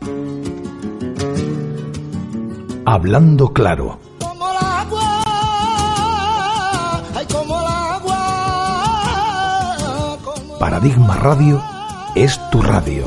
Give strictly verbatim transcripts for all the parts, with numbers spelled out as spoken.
Hablando claro. Como el agua, ay, como el agua. Como Paradigma Radio es tu radio.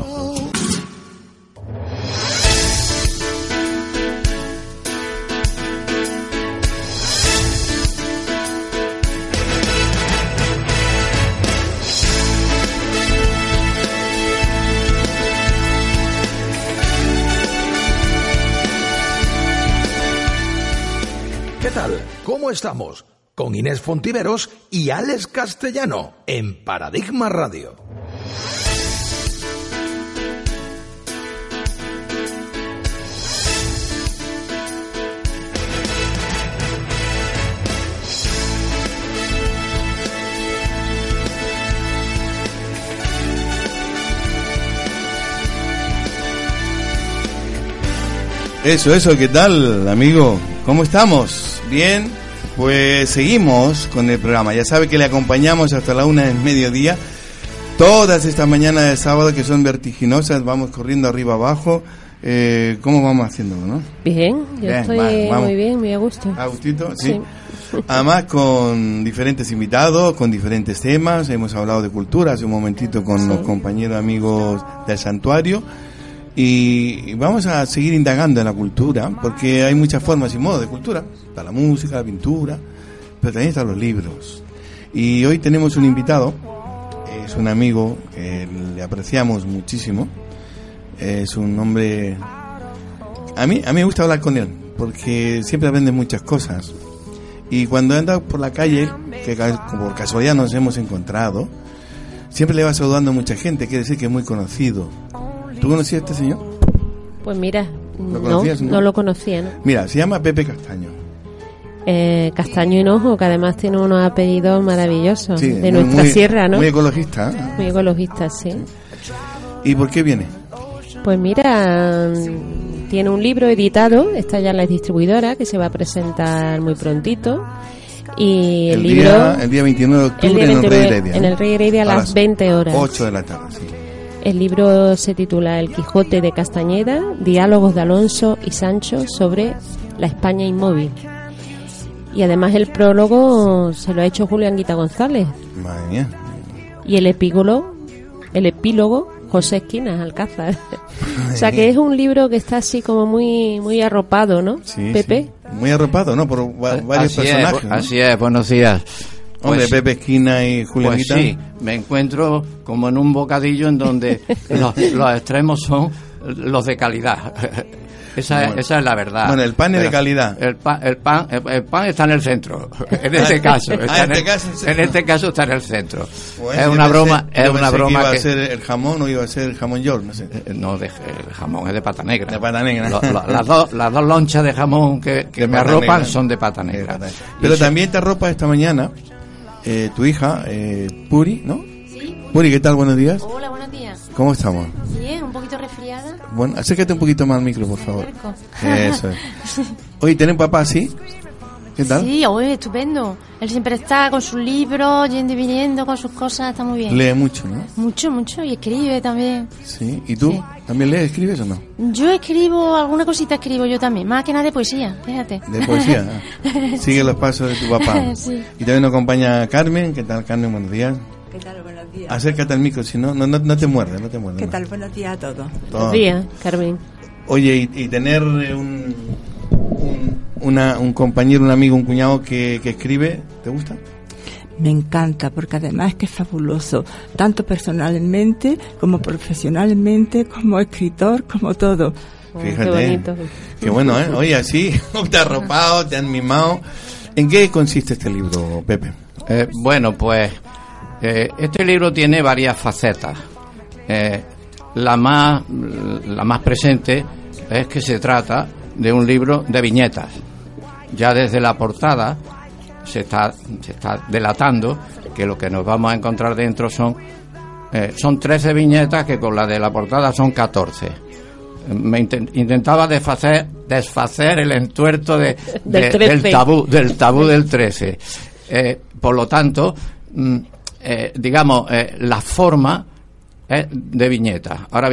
¿Cómo estamos? Con Inés Fontiveros y Alex Castellano en Paradigma Radio. Eso, eso, ¿qué tal, amigo? ¿Cómo estamos? ¿Bien? Pues seguimos con el programa. Ya sabe que le acompañamos hasta la una del mediodía. Todas estas mañanas de sábado que son vertiginosas, vamos corriendo arriba abajo. Eh, ¿Cómo vamos haciéndolo, no? Bien, yo bien, estoy va, muy bien, muy a gusto. ¿A gustito? Sí. sí. Además con diferentes invitados, con diferentes temas. Hemos hablado de cultura hace un momentito con sí. los compañeros amigos del santuario. Y vamos a seguir indagando en la cultura, porque hay muchas formas y modos de cultura. Está la música, la pintura, pero también están los libros. Y hoy tenemos un invitado, es un amigo que le apreciamos muchísimo. Es un hombre... A mí, a mí me gusta hablar con él, porque siempre aprende muchas cosas. Y cuando anda por la calle, que por casualidad nos hemos encontrado, siempre le va saludando a mucha gente, quiere decir que es muy conocido. ¿Tú conocías a este señor? Pues mira, ¿Lo no, no lo conocía, ¿no? Mira, se llama Pepe Castaño. Eh, Castaño Hinojo, que además tiene unos apellidos maravillosos, sí, de muy, nuestra muy, sierra, ¿no? Muy ecologista. ¿eh? Muy ecologista, sí. sí. ¿Y por qué viene? Pues mira, tiene un libro editado, está ya en la distribuidora, que se va a presentar muy prontito. Y el, el libro... Día, el día veintinueve de octubre en el Rey Heredia. En el Rey Heredia a las, las veinte horas. ocho de la tarde, sí. El libro se titula El Quijote de Castañeda, diálogos de Alonso y Sancho sobre la España inmóvil. Y además el prólogo se lo ha hecho Julio Anguita González. Madre mía. Y el epílogo, el epílogo José Esquinas Alcázar. O sea que es un libro que está así como muy muy arropado, ¿no, sí, Pepe? Sí. Muy arropado, ¿no? Por va- varios así personajes. Es, ¿no? Así es, buenos días. Hombre, pues, Pepe Esquina y Julio Pues Anguita. sí, me encuentro como en un bocadillo en donde los, los extremos son los de calidad. Esa, bueno, esa es la verdad. Bueno, el pan es de calidad. El pan, el pan, el, el pan está en el centro. En este caso, está ah, en, en, este el, caso en este caso está en el centro. Bueno, es una broma, pensé, es una broma que iba que a ser el jamón o iba a ser el jamón york, no sé. No, de, el jamón es de pata negra. De pata negra. Lo, lo, las dos, las dos lonchas de jamón que, que me arropan negra. Son de pata negra. De pata negra. Pero y también te arropa esta mañana eh, tu hija eh, Puri, ¿no? Sí. Puri, ¿qué tal? Buenos días. Hola, buenos días. ¿Cómo estamos? Bien, un poquito resfriada. Bueno, acércate un poquito más al micro, por favor. Eso es. Oye, ¿tienen papá así? ¿Qué tal? Sí, oye, estupendo. Él siempre está con sus libros, yendo y viniendo con sus cosas, está muy bien. Lee mucho, ¿no? Mucho, mucho, y escribe también. Sí, ¿y tú? Sí. ¿También lees, escribes o no? Yo escribo, alguna cosita escribo yo también, más que nada de poesía, fíjate. ¿De poesía? Sigue los pasos de tu papá. Sí. Y también nos acompaña Carmen. ¿Qué tal, Carmen? Buenos días. ¿Qué tal? Buenos días. Acércate al micro, si no, no, no, no te muerdes, no te muerdes. ¿Qué no. tal? Buenos días a todos. Buenos días, Carmen. Oye, y, y tener un, un, una, un compañero, un amigo, un cuñado que, que escribe, ¿te gusta? Me encanta, porque además es que es fabuloso, tanto personalmente como profesionalmente, como escritor, como todo. Oh, Fíjate, qué bonito. Qué bueno, ¿eh? Oye, así, te has arropado, te han mimado. ¿En qué consiste este libro, Pepe? Eh, bueno, pues eh, este libro tiene varias facetas. Eh, la más la más presente es que se trata de un libro de viñetas. Ya desde la portada se está se está delatando que lo que nos vamos a encontrar dentro son eh, son trece viñetas, que con la de la portada son catorce. Me intent, intentaba desfacer desfacer el entuerto de, de, del, del tabú del tabú del trece. Eh, por lo tanto, mm, eh, digamos, eh, la forma es de viñeta. Ahora bien,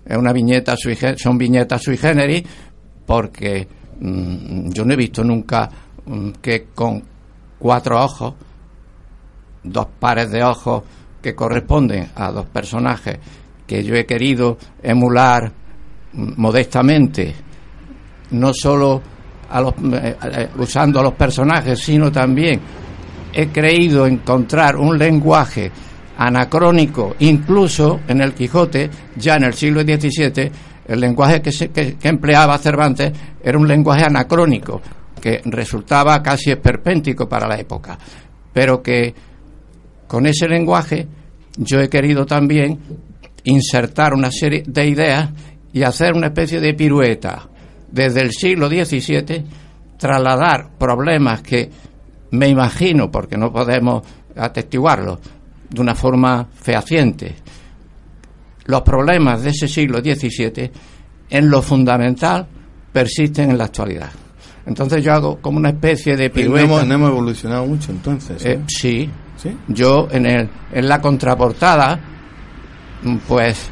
es una viñeta sui, son viñetas sui generis, porque mmm, yo no he visto nunca mmm, que con cuatro ojos, dos pares de ojos que corresponden a dos personajes que yo he querido emular mmm, modestamente, no solo a los, eh, eh, usando a los personajes, sino también he creído encontrar un lenguaje anacrónico, incluso en el Quijote, ya en el siglo diecisiete, el lenguaje que, se, que, que empleaba Cervantes era un lenguaje anacrónico, que resultaba casi esperpéntico para la época, pero que con ese lenguaje yo he querido también insertar una serie de ideas y hacer una especie de pirueta desde el siglo diecisiete, trasladar problemas que me imagino, porque no podemos atestiguarlo de una forma fehaciente, los problemas de ese siglo diecisiete en lo fundamental persisten en la actualidad. Entonces yo hago como una especie de pirueta. No hemos, no hemos evolucionado mucho entonces, ¿eh? Eh, sí. ¿Sí? Yo en el en la contraportada pues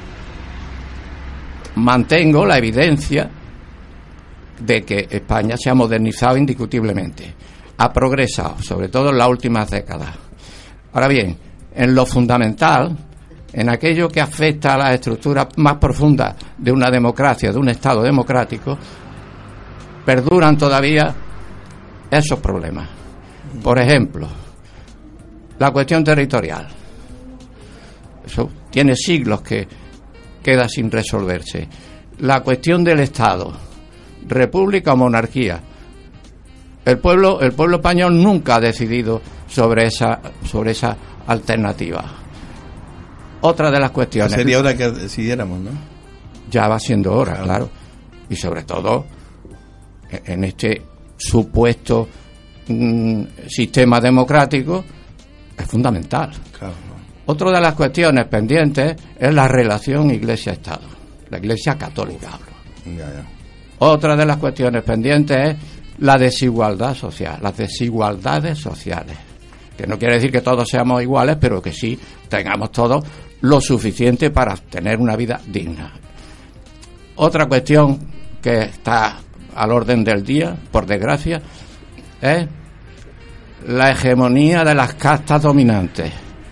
mantengo la evidencia de que España se ha modernizado indiscutiblemente, ha progresado, sobre todo en las últimas décadas. Ahora bien, en lo fundamental, en aquello que afecta a las estructuras más profundas de una democracia, de un Estado democrático, perduran todavía esos problemas. Por ejemplo, la cuestión territorial. Eso tiene siglos que queda sin resolverse. La cuestión del Estado, república o monarquía. El pueblo, el pueblo español nunca ha decidido sobre esa, sobre esa alternativa. Otra de las cuestiones. Sería hora que decidiéramos, ¿no? Ya va siendo hora, claro. claro. Y sobre todo en este supuesto mmm, sistema democrático es fundamental. Claro. Otra de las cuestiones pendientes es la relación Iglesia-Estado. La Iglesia católica hablo. Ya, ya. Otra de las cuestiones pendientes es la desigualdad social, las desigualdades sociales. Que no quiere decir que todos seamos iguales, pero que sí tengamos todos lo suficiente para tener una vida digna. Otra cuestión que está al orden del día, por desgracia, es la hegemonía de las castas dominantes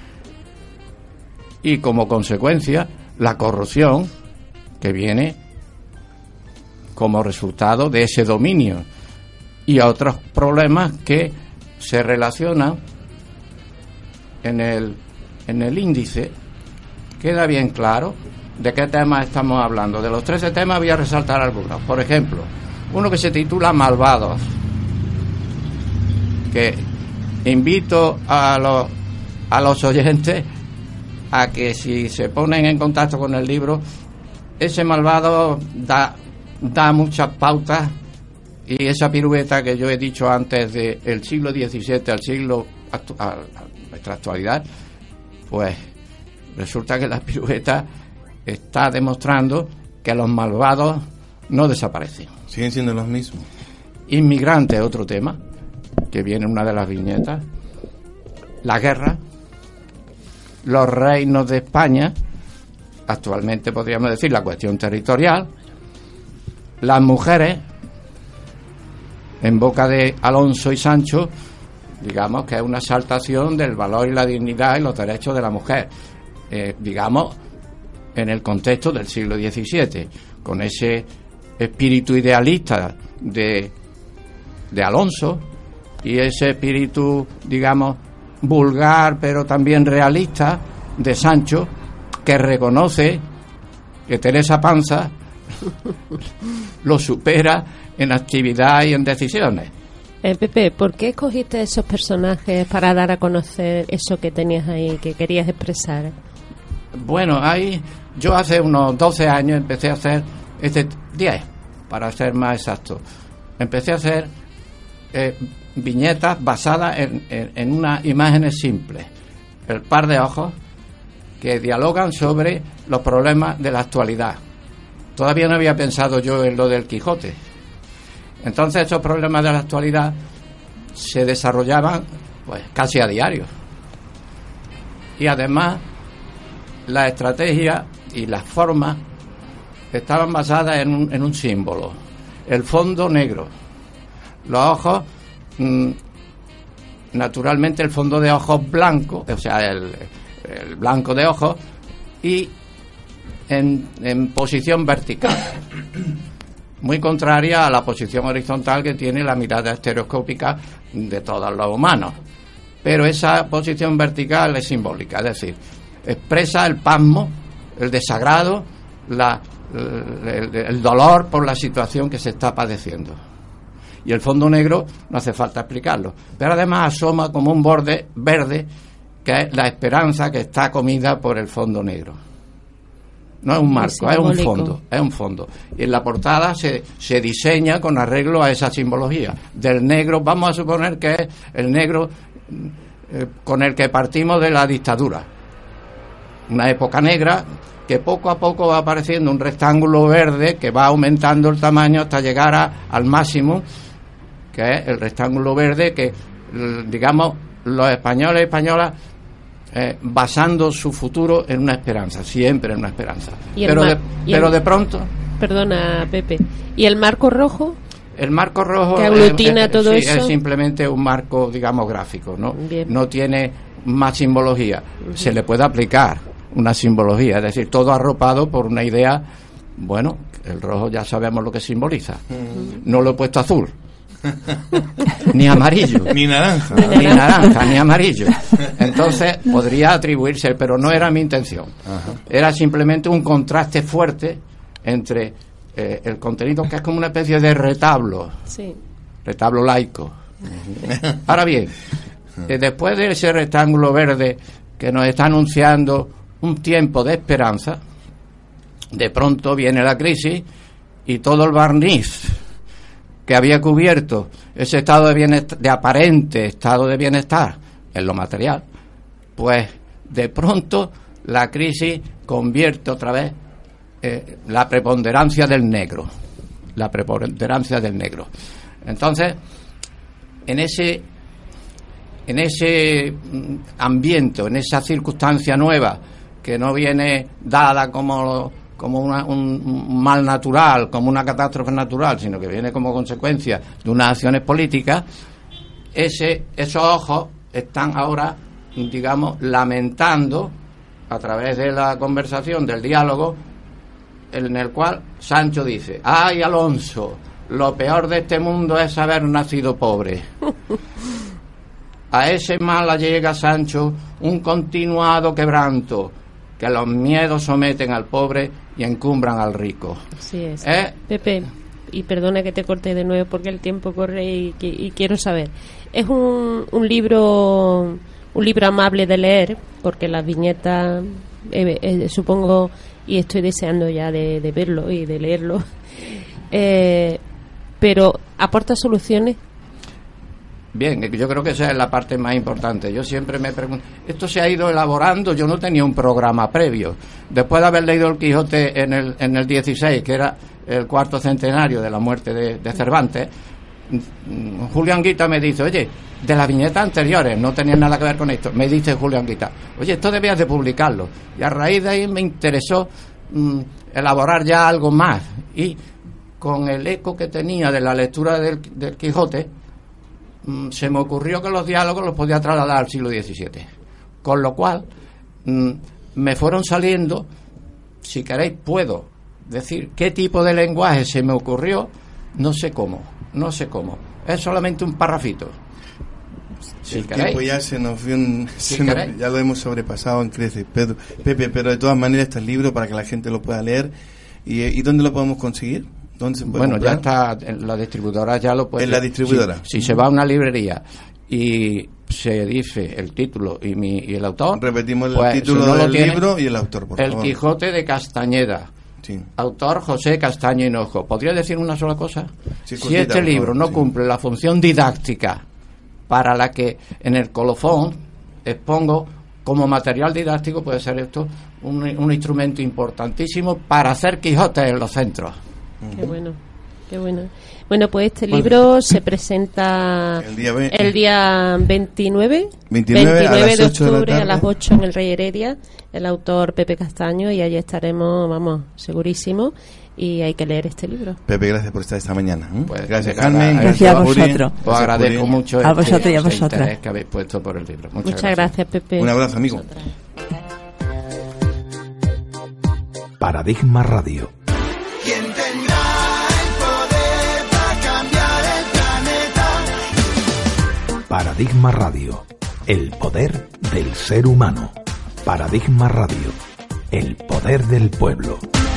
y, como consecuencia, la corrupción que viene como resultado de ese dominio, y a otros problemas que se relacionan en el en el índice. Queda bien claro de qué temas estamos hablando. De los trece temas voy a resaltar algunos. Por ejemplo, uno que se titula Malvados, que invito a los a los oyentes a que, si se ponen en contacto con el libro, ese malvado da da muchas pautas, y esa pirueta que yo he dicho antes del siglo diecisiete al siglo actu- a, a nuestra actualidad, pues resulta que la pirueta está demostrando que los malvados no desaparecen. Siguen siendo los mismos. Inmigrantes, otro tema que viene en una de las viñetas. La guerra, los reinos de España, actualmente podríamos decir la cuestión territorial, las mujeres, en boca de Alonso y Sancho, digamos que es una exaltación del valor y la dignidad y los derechos de la mujer, eh, digamos, en el contexto del siglo diecisiete, con ese espíritu idealista de, de Alonso y ese espíritu, digamos, vulgar pero también realista de Sancho, que reconoce que Teresa Panza lo supera en actividad y en decisiones. Eh, Pepe, ¿por qué escogiste esos personajes para dar a conocer eso que tenías ahí, que querías expresar? Bueno, ahí yo hace unos doce años empecé a hacer, este diez, para ser más exacto, empecé a hacer eh, viñetas basadas en, en, en unas imágenes simples, el par de ojos, que dialogan sobre los problemas de la actualidad. Todavía no había pensado yo en lo del Quijote. Entonces estos problemas de la actualidad se desarrollaban pues casi a diario. Y además la estrategia y la forma estaban basadas en un, en un símbolo, el fondo negro. Los ojos, mmm, naturalmente el fondo de ojos blanco, o sea, el, el blanco de ojos, y en, en posición vertical, muy contraria a la posición horizontal que tiene la mirada estereoscópica de todos los humanos. Pero esa posición vertical es simbólica, es decir, expresa el pasmo, el desagrado, la, el, el dolor por la situación que se está padeciendo. Y el fondo negro no hace falta explicarlo, pero además asoma como un borde verde, que es la esperanza que está comida por el fondo negro. No es un marco, es, es un fondo, es un fondo. Y en la portada se, se diseña con arreglo a esa simbología. Del negro, vamos a suponer que es el negro eh, con el que partimos de la dictadura. Una época negra que poco a poco va apareciendo un rectángulo verde que va aumentando el tamaño hasta llegar a, al máximo, que es el rectángulo verde que, digamos, los españoles y españolas eh, basando su futuro en una esperanza, siempre en una esperanza. Pero, mar- de, pero el, de pronto... Perdona, Pepe. ¿Y el marco rojo? El marco rojo que aglutina es, todo sí, eso. Es simplemente un marco, digamos, gráfico, ¿no? Bien. No tiene más simbología. Uh-huh. Se le puede aplicar una simbología, es decir, todo arropado por una idea. Bueno, el rojo ya sabemos lo que simboliza. Uh-huh. No lo he puesto azul. Ni amarillo, ni naranja, ni naranja, ni amarillo. Entonces podría atribuirse, pero no era mi intención. Ajá. Era simplemente un contraste fuerte entre eh, el contenido, que es como una especie de retablo, sí. retablo laico. Uh-huh. Ahora bien, eh, después de ese rectángulo verde que nos está anunciando un tiempo de esperanza, de pronto viene la crisis y todo el barniz que había cubierto ese estado de bienestar, de aparente estado de bienestar en lo material, pues de pronto la crisis convierte otra vez eh, la preponderancia del negro, la preponderancia del negro. Entonces, en ese en ese ambiente, en esa circunstancia nueva que no viene dada como como una, un, un mal natural, como una catástrofe natural, sino que viene como consecuencia de unas acciones políticas, ese, esos ojos están ahora, digamos, lamentando a través de la conversación, del diálogo, en el cual Sancho dice: ¡ay, Alonso! Lo peor de este mundo es haber nacido pobre. A ese mal llega, Sancho, un continuado quebranto, que los miedos someten al pobre y encumbran al rico. Así es. ¿Eh? Pepe, y perdona que te corte de nuevo porque el tiempo corre y, y quiero saber. Es un, un libro un libro amable de leer, porque las viñetas, eh, eh, supongo, y estoy deseando ya de, de verlo y de leerlo, eh, pero aporta soluciones. Bien, yo creo que esa es la parte más importante. Yo siempre me pregunto, esto se ha ido elaborando, yo no tenía un programa previo. Después de haber leído El Quijote en el en el dieciséis, que era el cuarto centenario de la muerte de, de Cervantes, Julián Guita me dice: oye, de las viñetas anteriores, no tenían nada que ver con esto, me dice Julián Guita, oye, esto debías de publicarlo. Y a raíz de ahí me interesó mmm, elaborar ya algo más. Y con el eco que tenía de la lectura del, del Quijote, se me ocurrió que los diálogos los podía trasladar al siglo diecisiete, con lo cual mm, me fueron saliendo, si queréis puedo decir qué tipo de lenguaje se me ocurrió, no sé cómo, no sé cómo, es solamente un parrafito. Si el queréis, tiempo ya se nos fue un, si se nos, ya lo hemos sobrepasado en creces, Pedro, Pepe, pero de todas maneras está el libro para que la gente lo pueda leer. ¿Y, y dónde lo podemos conseguir? Se bueno, comprar? Ya está en la distribuidora, ya lo puede. En la distribuidora. Si, si se va a una librería y se dice el título y, mi, y el autor, repetimos el pues, título si no del tiene, libro y el autor, por El favor. Quijote de Castañeda. Sí. Autor José Castaño Hinojo. ¿Podría decir una sola cosa? Sí, si este libro favor, no sí. cumple la función didáctica para la que en el colofón expongo como material didáctico, puede ser esto un, un instrumento importantísimo para hacer Quijote en los centros. Qué bueno, qué bueno. Bueno, pues este libro se presenta el día, ve- el día veintinueve, veintinueve, veintinueve a las de ocho de la octubre tarde. a las ocho en el Rey Heredia, el autor Pepe Castaño, y allí estaremos, vamos, segurísimo. y hay que leer este libro. Pepe, gracias por estar esta mañana. ¿eh? Pues, gracias, nada, Carmen. gracias a Puri. vosotros. Os Gracias, agradezco Puri. mucho A este- vosotros y a este vosotras. interés que habéis puesto por el libro. Muchas, Muchas gracias, Pepe. Un abrazo, amigo. Paradigma Radio. ¿Quién tendrá el poder para cambiar el planeta? Paradigma Radio. El poder del ser humano. Paradigma Radio. El poder del pueblo.